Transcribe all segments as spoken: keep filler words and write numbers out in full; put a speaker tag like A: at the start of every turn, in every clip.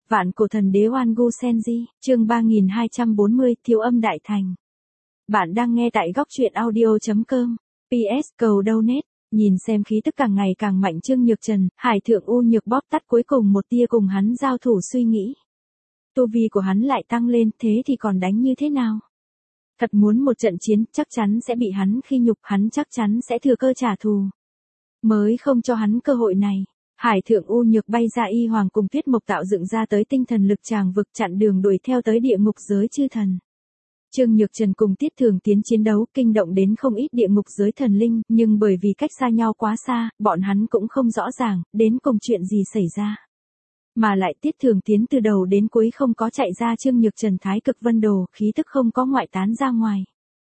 A: Vạn cổ thần đế Oan Gu Senji, chương ba nghìn hai trăm bốn mươi, Thiếu âm đại thành. Bạn đang nghe tại góc truyện audio chấm com. pê ét cầu donate, nhìn xem khí tức càng ngày càng mạnh Trương Nhược Trần, Hải Thượng U Nhược bóp tắt cuối cùng một tia cùng hắn giao thủ suy nghĩ. Tu vi của hắn lại tăng lên, thế thì còn đánh như thế nào? Thật muốn một trận chiến, chắc chắn sẽ bị hắn khi nhục, hắn chắc chắn sẽ thừa cơ trả thù. Mới không cho hắn cơ hội này. Hải Thượng U Nhược bay ra y hoàng cùng Tuyết Mộc tạo dựng ra tới tinh thần lực tràng vực chặn đường đuổi theo tới địa ngục giới chư thần. Trương Nhược Trần cùng Tiết Thường Tiến chiến đấu kinh động đến không ít địa ngục giới thần linh, nhưng bởi vì cách xa nhau quá xa, bọn hắn cũng không rõ ràng, đến cùng chuyện gì xảy ra. Mà lại Tiết Thường Tiến từ đầu đến cuối không có chạy ra Trương Nhược Trần Thái Cực Vân Đồ, khí tức không có ngoại tán ra ngoài.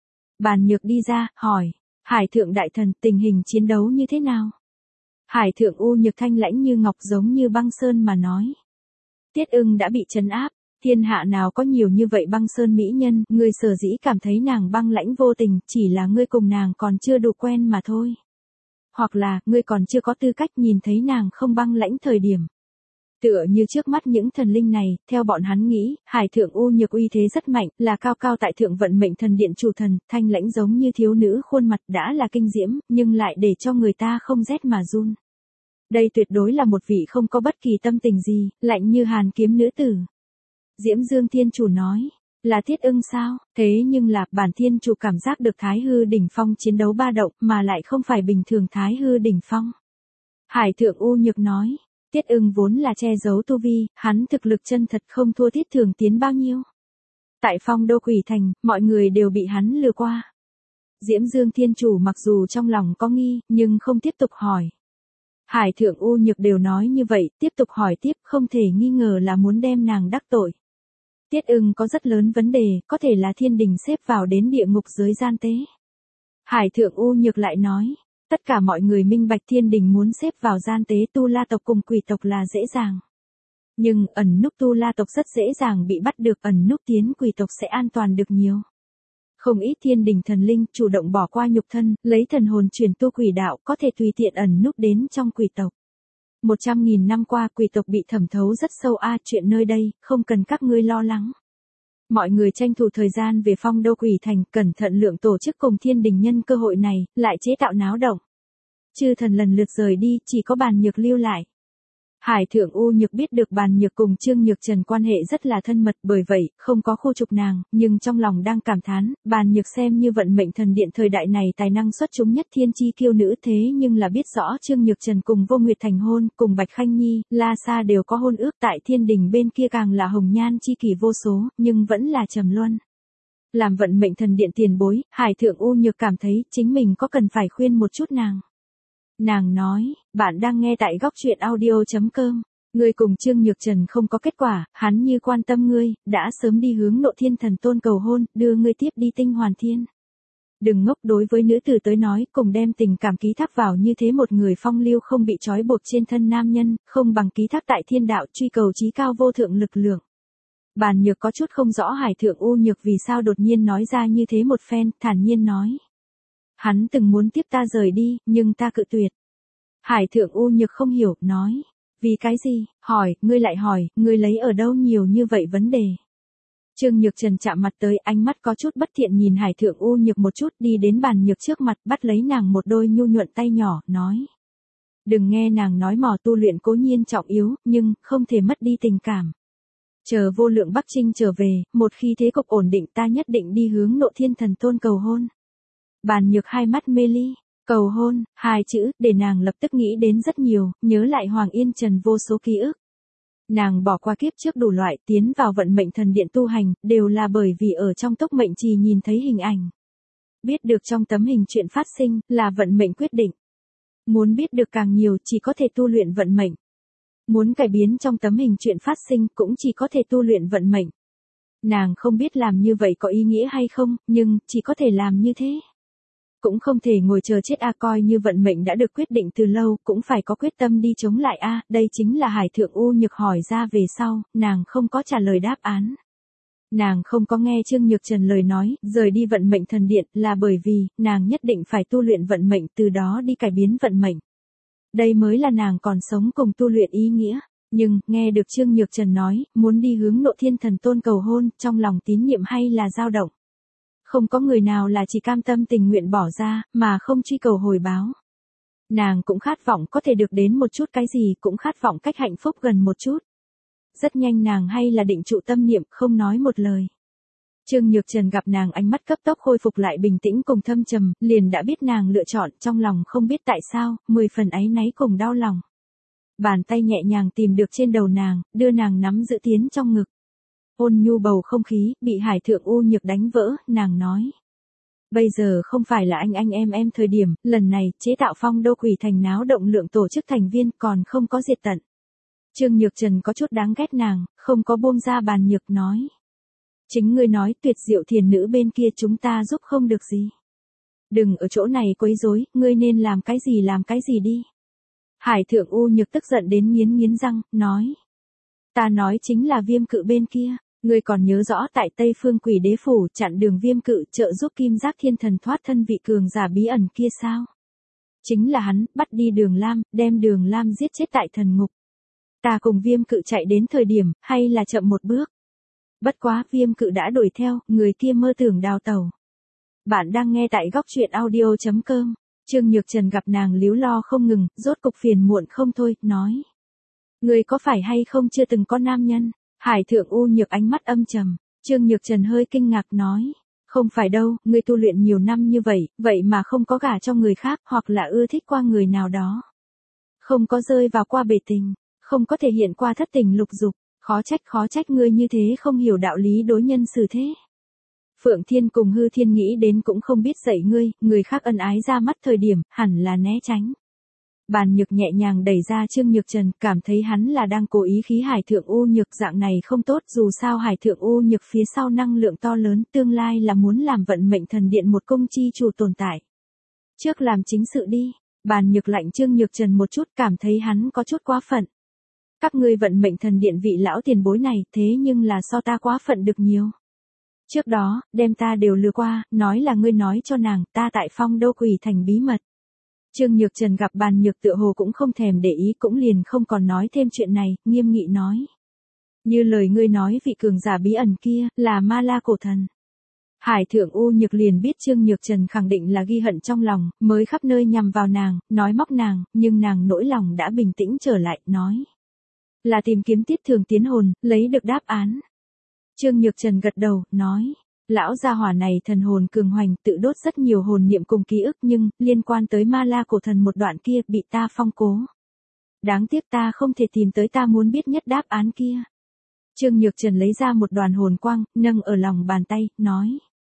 A: Bàn Nhược đi ra, hỏi, Hải Thượng Đại Thần, tình hình chiến đấu như thế nào? Hải Thượng U Nhược thanh lãnh như ngọc giống như băng sơn mà nói. Tiết Ưng đã bị trấn áp, thiên hạ nào có nhiều như vậy băng sơn mỹ nhân, ngươi sở dĩ cảm thấy nàng băng lãnh vô tình, chỉ là ngươi cùng nàng còn chưa đủ quen mà thôi. Hoặc là, ngươi còn chưa có tư cách nhìn thấy nàng không băng lãnh thời điểm. Tựa như trước mắt những thần linh này, theo bọn hắn nghĩ, Hải Thượng U Nhược uy thế rất mạnh, là cao cao tại thượng vận mệnh thần điện chủ thần, thanh lãnh giống như thiếu nữ khuôn mặt đã là kinh diễm, nhưng lại để cho người ta không rét mà run. Đây tuyệt đối là một vị không có bất kỳ tâm tình gì, lạnh như hàn kiếm nữ tử. Diễm Dương Thiên Chủ nói, là Tiết Ưng sao? Thế nhưng là, bản Thiên Chủ cảm giác được Thái Hư đỉnh phong chiến đấu ba động, mà lại không phải bình thường Thái Hư đỉnh phong. Hải Thượng U Nhược nói, Tiết Ưng vốn là che giấu tu vi, hắn thực lực chân thật không thua Tiết Thường Tiến bao nhiêu. Tại Phong Đô Quỷ Thành, mọi người đều bị hắn lừa qua. Diễm Dương Thiên Chủ mặc dù trong lòng có nghi, nhưng không tiếp tục hỏi. Hải Thượng U Nhược đều nói như vậy, tiếp tục hỏi tiếp, không thể nghi ngờ là muốn đem nàng đắc tội. Tiết Ưng có rất lớn vấn đề, có thể là thiên đình xếp vào đến địa ngục giới gian tế. Hải Thượng U Nhược lại nói, tất cả mọi người minh bạch thiên đình muốn xếp vào gian tế Tu La tộc cùng quỷ tộc là dễ dàng. Nhưng ẩn núp Tu La tộc rất dễ dàng bị bắt được, ẩn núp tiến quỷ tộc sẽ an toàn được nhiều. Không ít thiên đình thần linh chủ động bỏ qua nhục thân, lấy thần hồn chuyển tu quỷ đạo, có thể tùy tiện ẩn núp đến trong quỷ tộc. Một trăm nghìn năm qua quỷ tộc bị thẩm thấu rất sâu a, chuyện nơi đây, không cần các ngươi lo lắng. Mọi người tranh thủ thời gian về Phong Đô Quỷ Thành, cẩn thận lượng tổ chức cùng thiên đình nhân cơ hội này, lại chế tạo náo động. Chư thần lần lượt rời đi, chỉ có Bàn Nhược lưu lại. Hải Thượng U Nhược biết được Bàn Nhược cùng Trương Nhược Trần quan hệ rất là thân mật, bởi vậy, không có khu trục nàng, nhưng trong lòng đang cảm thán, Bàn Nhược xem như vận mệnh thần điện thời đại này tài năng xuất chúng nhất thiên chi kiêu nữ, thế nhưng là biết rõ Trương Nhược Trần cùng Vô Nguyệt thành hôn, cùng Bạch Khanh Nhi, La Sa đều có hôn ước, tại thiên đình bên kia càng là hồng nhan chi kỷ vô số, nhưng vẫn là trầm luân. Làm vận mệnh thần điện tiền bối, Hải Thượng U Nhược cảm thấy chính mình có cần phải khuyên một chút nàng. Nàng nói, bạn đang nghe tại góc truyện audio chấm com. Ngươi cùng Trương Nhược Trần không có kết quả, hắn như quan tâm ngươi, đã sớm đi hướng Nộ Thiên Thần Tôn cầu hôn, đưa ngươi tiếp đi Tinh Hoàn Thiên. Đừng ngốc, đối với nữ tử tới nói, cùng đem tình cảm ký thác vào như thế một người phong lưu không bị trói buộc trên thân nam nhân, không bằng ký thác tại thiên đạo truy cầu chí cao vô thượng lực lượng. Bàn Nhược có chút không rõ Hải Thượng U Nhược vì sao đột nhiên nói ra như thế một phen, thản nhiên nói. Hắn từng muốn tiếp ta rời đi, nhưng ta cự tuyệt. Hải Thượng U Nhược không hiểu, nói. Vì cái gì? Hỏi, ngươi lại hỏi, ngươi lấy ở đâu nhiều như vậy vấn đề. Trương Nhược Trần chạm mặt tới, ánh mắt có chút bất thiện nhìn Hải Thượng U Nhược một chút, đi đến Bàn Nhược trước mặt, bắt lấy nàng một đôi nhu nhuận tay nhỏ, nói. Đừng nghe nàng nói mò, tu luyện cố nhiên trọng yếu, nhưng, không thể mất đi tình cảm. Chờ Vô Lượng Bắc Trinh trở về, một khi thế cục ổn định ta nhất định đi hướng Nộ Thiên Thần Tôn cầu hôn. Bàn Nhược hai mắt mê ly, cầu hôn, hai chữ, để nàng lập tức nghĩ đến rất nhiều, nhớ lại Hoàng Yên Trần vô số ký ức. Nàng bỏ qua kiếp trước đủ loại, tiến vào vận mệnh thần điện tu hành, đều là bởi vì ở trong tốc mệnh trì nhìn thấy hình ảnh. Biết được trong tấm hình chuyện phát sinh, là vận mệnh quyết định. Muốn biết được càng nhiều, chỉ có thể tu luyện vận mệnh. Muốn cải biến trong tấm hình chuyện phát sinh, cũng chỉ có thể tu luyện vận mệnh. Nàng không biết làm như vậy có ý nghĩa hay không, nhưng, chỉ có thể làm như thế. Cũng không thể ngồi chờ chết a, coi như vận mệnh đã được quyết định từ lâu, cũng phải có quyết tâm đi chống lại a, đây chính là Hải Thượng U Nhược hỏi ra về sau, nàng không có trả lời đáp án. Nàng không có nghe Trương Nhược Trần lời nói, rời đi vận mệnh thần điện, là bởi vì, nàng nhất định phải tu luyện vận mệnh, từ đó đi cải biến vận mệnh. Đây mới là nàng còn sống cùng tu luyện ý nghĩa. Nhưng, nghe được Trương Nhược Trần nói, muốn đi hướng Nộ Thiên Thần Tôn cầu hôn, trong lòng tín nhiệm hay là dao động. Không có người nào là chỉ cam tâm tình nguyện bỏ ra, mà không truy cầu hồi báo. Nàng cũng khát vọng có thể được đến một chút cái gì, cũng khát vọng cách hạnh phúc gần một chút. Rất nhanh nàng hay là định trụ tâm niệm, không nói một lời. Trương Nhược Trần gặp nàng ánh mắt cấp tốc khôi phục lại bình tĩnh cùng thâm trầm, liền đã biết nàng lựa chọn, trong lòng không biết tại sao, mười phần áy náy cùng đau lòng. Bàn tay nhẹ nhàng tìm được trên đầu nàng, đưa nàng nắm giữ tiến trong ngực. Ôn nhu bầu không khí, bị Hải Thượng U Nhược đánh vỡ, nàng nói. Bây giờ không phải là anh anh em em thời điểm, lần này, chế tạo Phong Đô Quỷ Thành náo động lượng tổ chức thành viên còn không có diệt tận. Trương Nhược Trần có chút đáng ghét nàng, không có buông ra bàn nhược nói. Chính ngươi nói tuyệt diệu thiền nữ bên kia chúng ta giúp không được gì. Đừng ở chỗ này quấy rối, ngươi nên làm cái gì làm cái gì đi. Hải Thượng U Nhược tức giận đến nghiến nghiến răng, nói. Ta nói chính là Viêm Cự bên kia, ngươi còn nhớ rõ tại Tây Phương Quỷ Đế Phủ chặn đường Viêm Cự trợ giúp Kim Giác Thiên Thần thoát thân vị cường giả bí ẩn kia sao? Chính là hắn, bắt đi Đường Lam, đem Đường Lam giết chết tại thần ngục. Ta cùng Viêm Cự chạy đến thời điểm, hay là chậm một bước. Bất quá, Viêm Cự đã đuổi theo, người kia mơ tưởng đào tẩu. Bạn đang nghe tại góc truyện audio chấm com. Trương Nhược Trần gặp nàng líu lo không ngừng, rốt cục phiền muộn không thôi, nói. Người có phải hay không chưa từng có nam nhân? Hải Thượng U Nhược ánh mắt âm trầm. Trương Nhược Trần hơi kinh ngạc nói. Không phải đâu, ngươi tu luyện nhiều năm như vậy, vậy mà không có gả cho người khác, hoặc là ưa thích qua người nào đó. Không có rơi vào qua bể tình, không có thể hiện qua thất tình lục dục, khó trách khó trách ngươi như thế không hiểu đạo lý đối nhân xử thế. Phượng Thiên cùng Hư Thiên nghĩ đến cũng không biết dạy ngươi, người khác ân ái ra mắt thời điểm, hẳn là né tránh. Bàn Nhược nhẹ nhàng đẩy ra Trương Nhược Trần, cảm thấy hắn là đang cố ý khí Hải Thượng U Nhược dạng này không tốt, dù sao Hải Thượng U Nhược phía sau năng lượng to lớn, tương lai là muốn làm vận mệnh thần điện một công chi chủ tồn tại. Trước làm chính sự đi, Bàn Nhược lạnh Trương Nhược Trần một chút, cảm thấy hắn có chút quá phận. Các ngươi vận mệnh thần điện vị lão tiền bối này, thế nhưng là so ta quá phận được nhiều. Trước đó, đem ta đều lừa qua, nói là ngươi nói cho nàng, ta tại Phong Đô Quỷ Thành bí mật. Trương Nhược Trần gặp Bàn Nhược tựa hồ cũng không thèm để ý, cũng liền không còn nói thêm chuyện này, nghiêm nghị nói. Như lời ngươi nói vị cường giả bí ẩn kia, là Ma La cổ thần. Hải Thượng U Nhược liền biết Trương Nhược Trần khẳng định là ghi hận trong lòng, mới khắp nơi nhằm vào nàng, nói móc nàng, nhưng nàng nỗi lòng đã bình tĩnh trở lại, nói. Là tìm kiếm Tiết Thường Tiến hồn, lấy được đáp án. Trương Nhược Trần gật đầu, nói. Lão gia hỏa này thần hồn cường hoành, tự đốt rất nhiều hồn niệm cùng ký ức nhưng, liên quan tới Ma La cổ thần một đoạn kia, bị ta phong cố. Đáng tiếc ta không thể tìm tới ta muốn biết nhất đáp án kia. Trương Nhược Trần lấy ra một đoàn hồn quang, nâng ở lòng bàn tay, nói.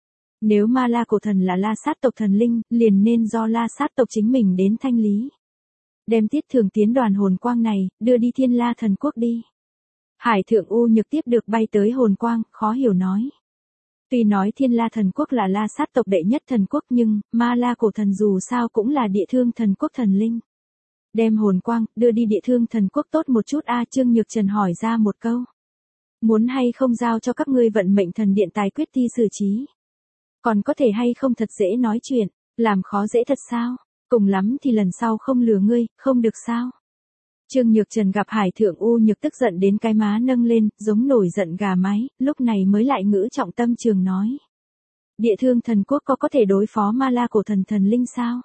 A: Nếu Ma La cổ thần là La Sát tộc thần linh, liền nên do La Sát tộc chính mình đến thanh lý. Đem Tiết Thường Tiến đoàn hồn quang này, đưa đi Thiên La thần quốc đi. Hải Thượng U Nhược tiếp được bay tới hồn quang, khó hiểu nói. Tuy nói Thiên La thần quốc là La Sát tộc đệ nhất thần quốc nhưng, Ma La cổ thần dù sao cũng là địa thương thần quốc thần linh. Đem hồn quang, đưa đi địa thương thần quốc tốt một chút a Trương Nhược Trần hỏi ra một câu. Muốn hay không giao cho các ngươi vận mệnh thần điện tài quyết thi xử trí. Còn có thể hay không thật dễ nói chuyện, làm khó dễ thật sao, cùng lắm thì lần sau không lừa ngươi, không được sao. Trương Nhược Trần gặp Hải Thượng U Nhược tức giận đến cái má nâng lên, giống nổi giận gà mái, lúc này mới lại ngữ trọng tâm trường nói. Địa thương thần quốc có có thể đối phó Ma La cổ thần thần linh sao?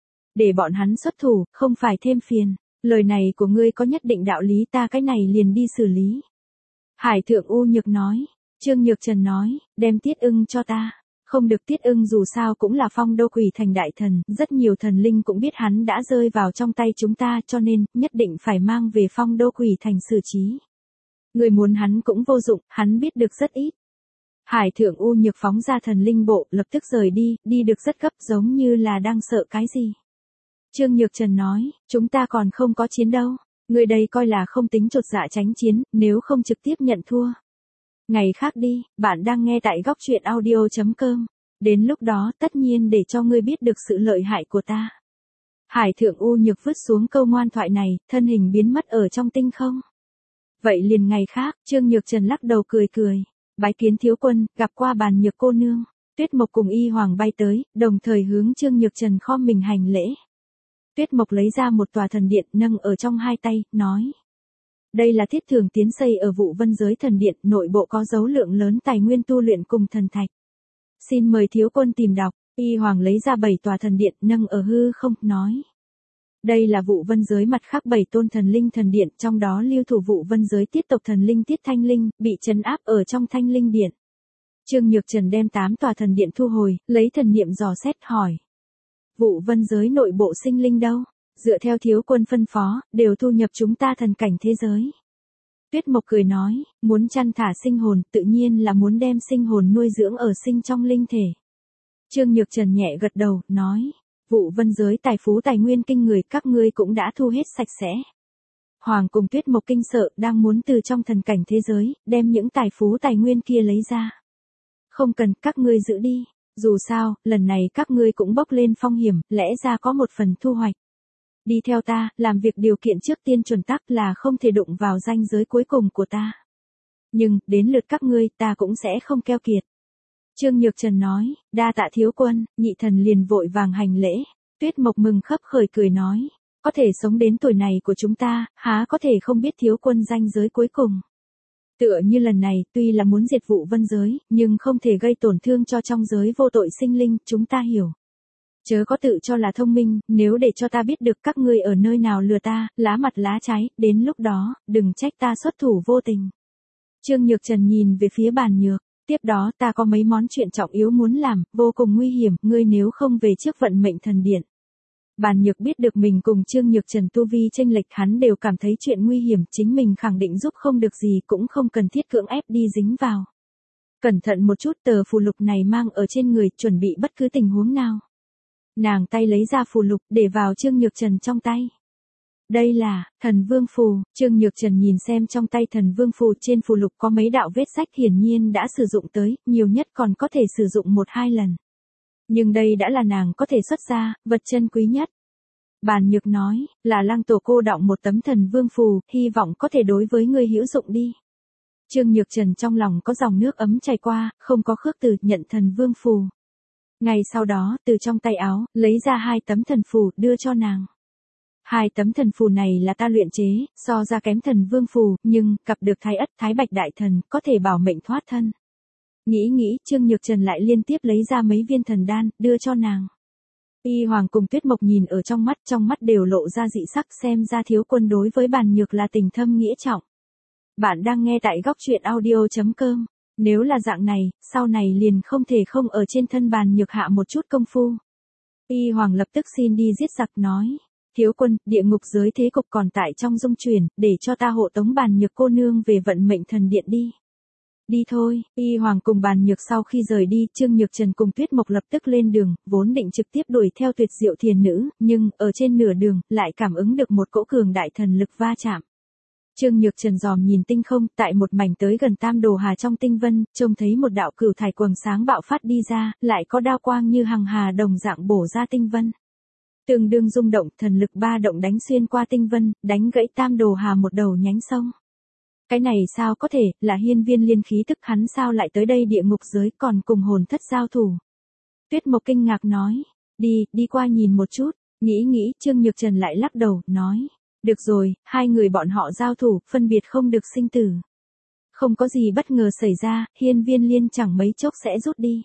A: Để bọn hắn xuất thủ, không phải thêm phiền, lời này của ngươi có nhất định đạo lý ta cái này liền đi xử lý. Hải Thượng U Nhược nói, Trương Nhược Trần nói, đem Tiết Ưng cho ta. Không được Tiết Ưng dù sao cũng là Phong Đô Quỷ Thành đại thần, rất nhiều thần linh cũng biết hắn đã rơi vào trong tay chúng ta cho nên, nhất định phải mang về Phong Đô Quỷ Thành xử trí. Người muốn hắn cũng vô dụng, hắn biết được rất ít. Hải Thượng U Nhược phóng ra thần linh bộ, lập tức rời đi, đi được rất gấp giống như là đang sợ cái gì. Trương Nhược Trần nói, chúng ta còn không có chiến đâu, người đây coi là không tính chột dạ tránh chiến, nếu không trực tiếp nhận thua. Ngày khác đi, bạn đang nghe tại góc truyện audio chấm com. Đến lúc đó tất nhiên để cho ngươi biết được sự lợi hại của ta. Hải Thượng U Nhược vứt xuống câu ngoan thoại này, thân hình biến mất ở trong tinh không. Vậy liền ngày khác, Trương Nhược Trần lắc đầu cười cười. Bái kiến thiếu quân, gặp qua Bàn Nhược cô nương. Tuyết Mộc cùng Y Hoàng bay tới, đồng thời hướng Trương Nhược Trần khom mình hành lễ. Tuyết Mộc lấy ra một tòa thần điện nâng ở trong hai tay, nói. Đây là thiết thường tiến xây ở Vụ Vân Giới Thần Điện, nội bộ có dấu lượng lớn tài nguyên tu luyện cùng thần thạch. Xin mời thiếu quân tìm đọc. Y Hoàng lấy ra bảy tòa thần điện nâng ở hư không, nói. Đây là Vụ Vân Giới mặt khác bảy tôn thần linh thần điện, trong đó lưu thủ Vụ Vân Giới tiết tộc thần linh Tiết Thanh Linh, bị trấn áp ở trong Thanh Linh Điện. Trương Nhược Trần đem tám tòa thần điện thu hồi, lấy thần niệm dò xét hỏi. Vụ Vân Giới nội bộ sinh linh đâu? Dựa theo thiếu quân phân phó, đều thu nhập chúng ta thần cảnh thế giới. Tuyết Mộc cười nói, muốn chăn thả sinh hồn, tự nhiên là muốn đem sinh hồn nuôi dưỡng ở sinh trong linh thể. Trương Nhược Trần nhẹ gật đầu, nói, Vụ Vân Giới tài phú tài nguyên kinh người, các ngươi cũng đã thu hết sạch sẽ. Hoàng cùng Tuyết Mộc kinh sợ, đang muốn từ trong thần cảnh thế giới, đem những tài phú tài nguyên kia lấy ra. Không cần, các ngươi giữ đi. Dù sao, lần này các ngươi cũng bốc lên phong hiểm, lẽ ra có một phần thu hoạch. Đi theo ta, làm việc điều kiện trước tiên chuẩn tắc là không thể đụng vào ranh giới cuối cùng của ta. Nhưng, đến lượt các ngươi, ta cũng sẽ không keo kiệt. Trương Nhược Trần nói, đa tạ thiếu quân, nhị thần liền vội vàng hành lễ. Tuyết Mộc mừng khấp khởi cười nói, có thể sống đến tuổi này của chúng ta, há có thể không biết thiếu quân ranh giới cuối cùng. Tựa như lần này, tuy là muốn diệt Vụ Vân Giới, nhưng không thể gây tổn thương cho trong giới vô tội sinh linh, chúng ta hiểu. Chớ có tự cho là thông minh, nếu để cho ta biết được các ngươi ở nơi nào lừa ta, lá mặt lá trái, đến lúc đó, đừng trách ta xuất thủ vô tình. Trương Nhược Trần nhìn về phía Bàn Nhược, tiếp đó ta có mấy món chuyện trọng yếu muốn làm, vô cùng nguy hiểm, ngươi nếu không về trước vận mệnh thần điện. Bàn Nhược biết được mình cùng Trương Nhược Trần tu vi chênh lệch, hắn đều cảm thấy chuyện nguy hiểm, chính mình khẳng định giúp không được gì, cũng không cần thiết cưỡng ép đi dính vào. Cẩn thận một chút, tờ phù lục này mang ở trên người, chuẩn bị bất cứ tình huống nào. Nàng tay lấy ra phù lục, để vào Trương Nhược Trần trong tay. Đây là, thần vương phù, Trương Nhược Trần nhìn xem trong tay thần vương phù, trên phù lục có mấy đạo vết rách, hiển nhiên đã sử dụng tới, nhiều nhất còn có thể sử dụng một hai lần. Nhưng đây đã là nàng có thể xuất ra, vật chân quý nhất. Bàn Nhược nói, là Lăng tổ cô đọng một tấm thần vương phù, hy vọng có thể đối với ngươi hữu dụng đi. Trương Nhược Trần trong lòng có dòng nước ấm chảy qua, không có khước từ, nhận thần vương phù. Ngày sau đó, từ trong tay áo, lấy ra hai tấm thần phù, đưa cho nàng. Hai tấm thần phù này là ta luyện chế, so ra kém thần vương phù, nhưng, gặp được Thái Ất, Thái Bạch đại thần, có thể bảo mệnh thoát thân. Nghĩ nghĩ, Trương Nhược Trần lại liên tiếp lấy ra mấy viên thần đan, đưa cho nàng. Y Hoàng cùng Tuyết Mộc nhìn ở trong mắt, trong mắt đều lộ ra dị sắc, xem ra thiếu quân đối với Bàn Nhược là tình thâm nghĩa trọng. Bạn đang nghe tại góc truyện audio chấm com. Nếu là dạng này, sau này liền không thể không ở trên thân Bàn Nhược hạ một chút công phu. Y Hoàng lập tức xin đi giết giặc, nói. Thiếu quân, địa ngục giới thế cục còn tại trong dung chuyển, để cho ta hộ tống Bàn Nhược cô nương về vận mệnh thần điện đi. Đi thôi, Y Hoàng cùng Bàn Nhược sau khi rời đi, Trương Nhược Trần cùng Tuyết Mộc lập tức lên đường, vốn định trực tiếp đuổi theo Tuyệt Diệu Thiền Nữ, nhưng, ở trên nửa đường, lại cảm ứng được một cỗ cường đại thần lực va chạm. Trương Nhược Trần dòm nhìn tinh không, tại một mảnh tới gần Tam Đồ Hà trong tinh vân, trông thấy một đạo cửu thải quầng sáng bạo phát đi ra, lại có đao quang như hằng hà đồng dạng bổ ra tinh vân. Tương đương rung động, thần lực ba động đánh xuyên qua tinh vân, đánh gãy Tam Đồ Hà một đầu nhánh sông. Cái này sao có thể, là hiên viên liên khí tức, hắn sao lại tới đây địa ngục giới, còn cùng hồn thất giao thủ. Tuyết Mộc kinh ngạc nói, đi, đi qua nhìn một chút, nghĩ nghĩ, Trương Nhược Trần lại lắc đầu, nói, được rồi, hai người bọn họ giao thủ, phân biệt không được sinh tử. Không có gì bất ngờ xảy ra, hiên viên liên chẳng mấy chốc sẽ rút đi.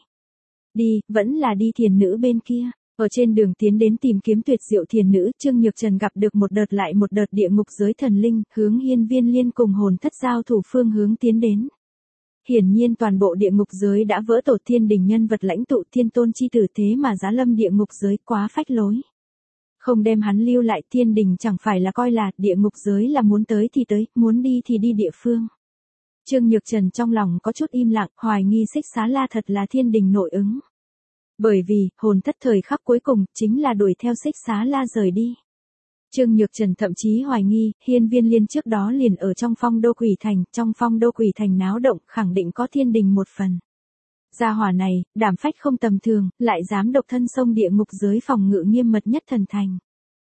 A: Đi, vẫn là đi thiền nữ bên kia. Ở trên đường tiến đến tìm kiếm Tuyệt Diệu Thiền Nữ, Trương Nhược Trần gặp được một đợt lại một đợt địa ngục giới thần linh, hướng hiên viên liên cùng hồn thất giao thủ phương hướng tiến đến. Hiển nhiên toàn bộ địa ngục giới đã vỡ tổ, thiên đình nhân vật lãnh tụ thiên tôn chi tử, thế mà giá lâm địa ngục giới, quá phách lối. Không đem hắn lưu lại, thiên đình chẳng phải là coi là địa ngục giới là muốn tới thì tới, muốn đi thì đi địa phương. Trương Nhược Trần trong lòng có chút im lặng, hoài nghi Xích Xá La thật là thiên đình nội ứng. Bởi vì, hồn thất thời khắc cuối cùng, chính là đuổi theo Xích Xá La rời đi. Trương Nhược Trần thậm chí hoài nghi, hiên viên liên trước đó liền ở trong phong đô quỷ thành, trong phong đô quỷ thành náo động, khẳng định có thiên đình một phần. Gia hỏa này, đảm phách không tầm thường, lại dám độc thân xông địa ngục giới phòng ngự nghiêm mật nhất thần thành.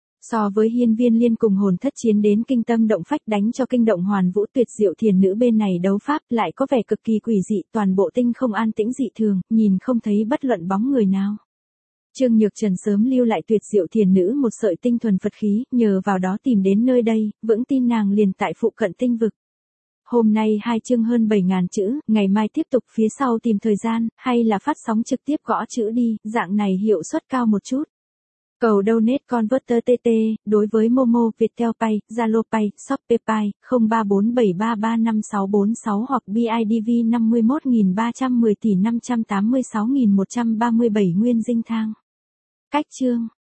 A: So với hiên viên liên cùng hồn thất chiến đến kinh tâm động phách, đánh cho kinh động hoàn vũ Tuyệt Diệu Thiền Nữ bên này đấu pháp, lại có vẻ cực kỳ quỷ dị, toàn bộ tinh không an tĩnh dị thường, nhìn không thấy bất luận bóng người nào. Trương Nhược Trần sớm lưu lại tuyệt diệu thiền nữ một sợi tinh thuần Phật khí, nhờ vào đó tìm đến nơi đây, vững tin nàng liền tại phụ cận tinh vực. Hôm nay hai chương hơn bảy nghìn chữ, ngày mai tiếp tục phía sau tìm thời gian, hay là phát sóng trực tiếp gõ chữ đi, dạng này hiệu suất cao một chút. Cầu donate converter tê tê, đối với Momo, Viettel Pay, Zalo Pay, Shopee Pay, không ba bốn bảy ba ba năm sáu bốn sáu hoặc bê i đê vê năm mươi mốt nghìn ba trăm mười tỷ năm trăm tám mươi sáu nghìn một trăm ba mươi bảy nguyên dinh thang. Cách chương